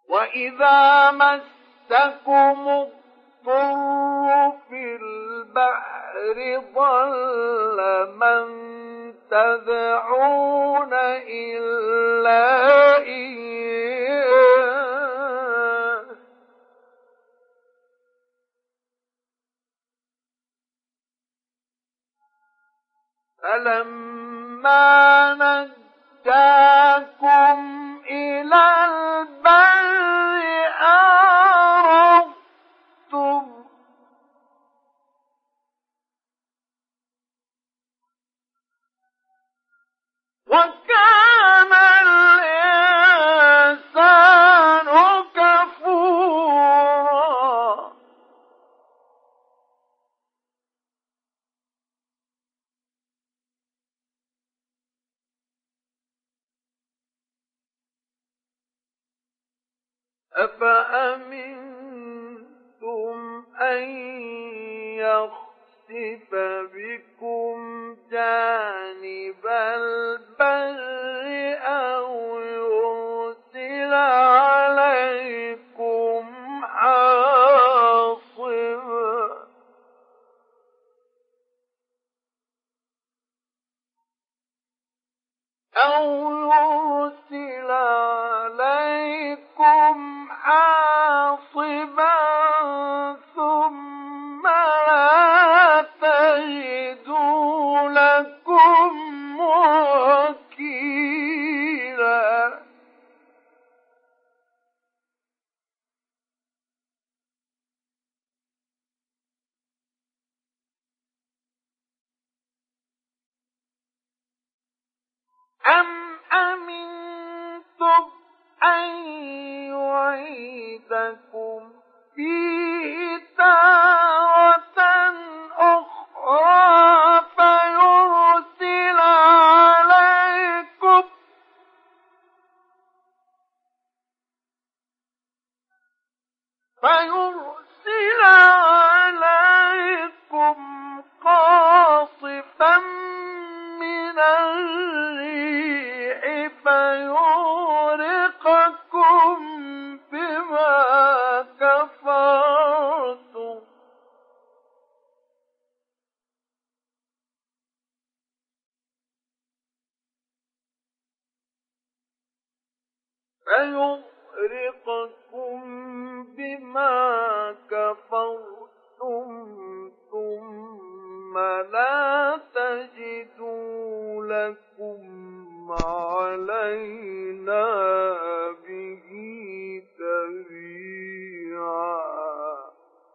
وإذا مسكم الضر في البحر ضل من تدعون إلا إياه فلما نجاكم إلى البر أعرضتم وكان الإنسان كفورا أفأمنتم أن يخسف بكم جانب البر أو يرسل عليكم حاصبا ثم لا تجدوا لكم وكيلا أم أمنتم أن يعيدكم فيه تارة أخرى فيرسل عليكم قاصفا من الريح فيغرقكم بما كفرتم ثم لا تجدوا لكم علينا به تبيعا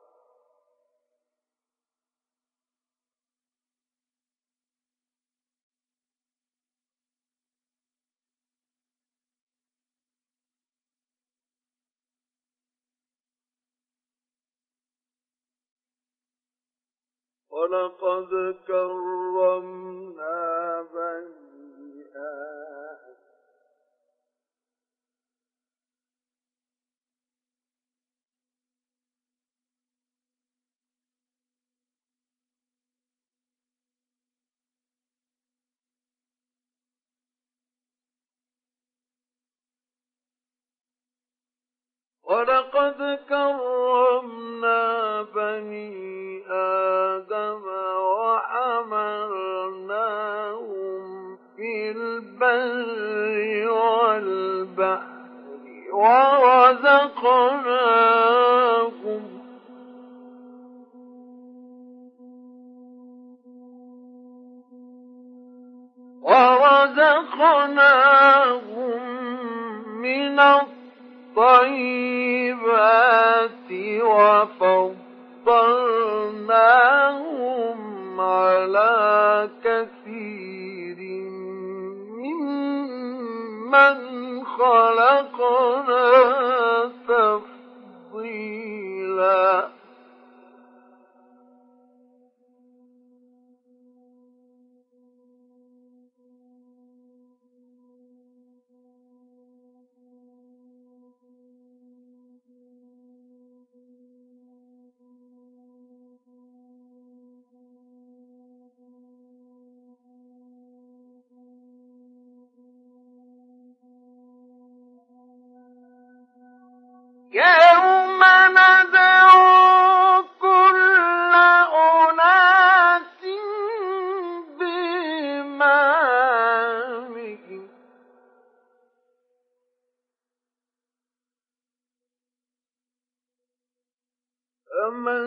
ولقد كرمنا بني آدم وحملناهم في البر والبحر ورزقناهم من الطيبات وفضلناهم على كثير ممن خلقنا تفضيلا يوم ندعو كل أناس بإمامهم فمن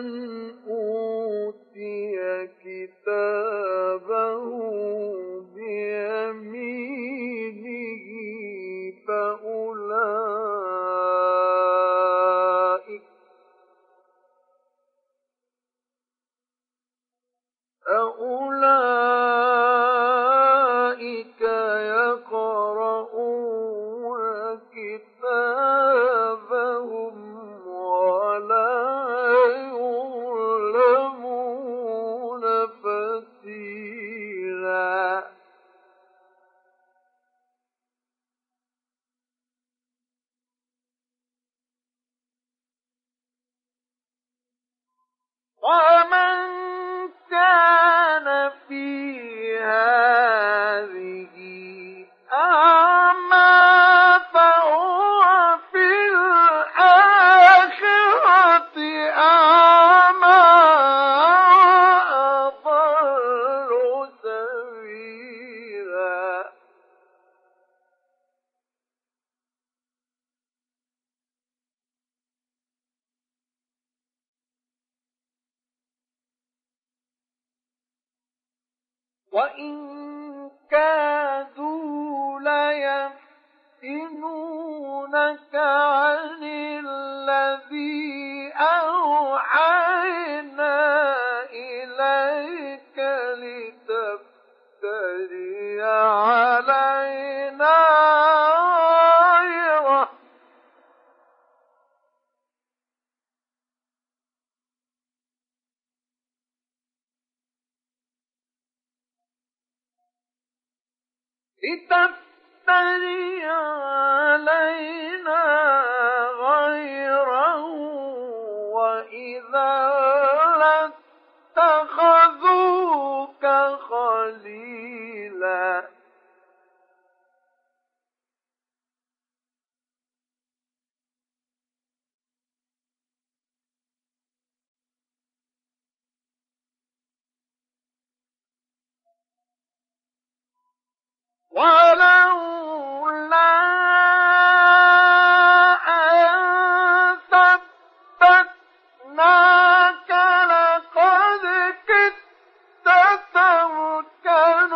أوتي كتابه بيمينه فأولئك يقرؤون كتابهم ولا يظلمون فتيلا ومن كان في هذه أعمى فهو في الآخرة أعمى وأضل سبيلا وإن كادوا ليفتنونك عن الذي أوحينا إليك لتفتري علينا غيره وإذا لاتخذوك خليلا ولولا أن ثبتناك لقد كدت تركن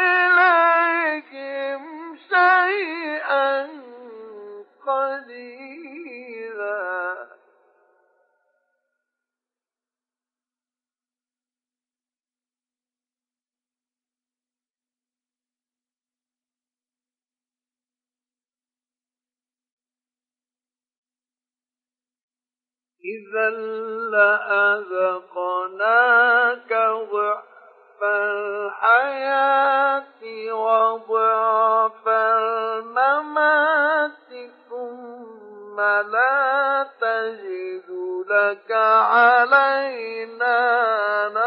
إليهم شيئا قليلا إذا لأذقناك ضعف الحياة وضعف الممات ثم لا تجد لك علينا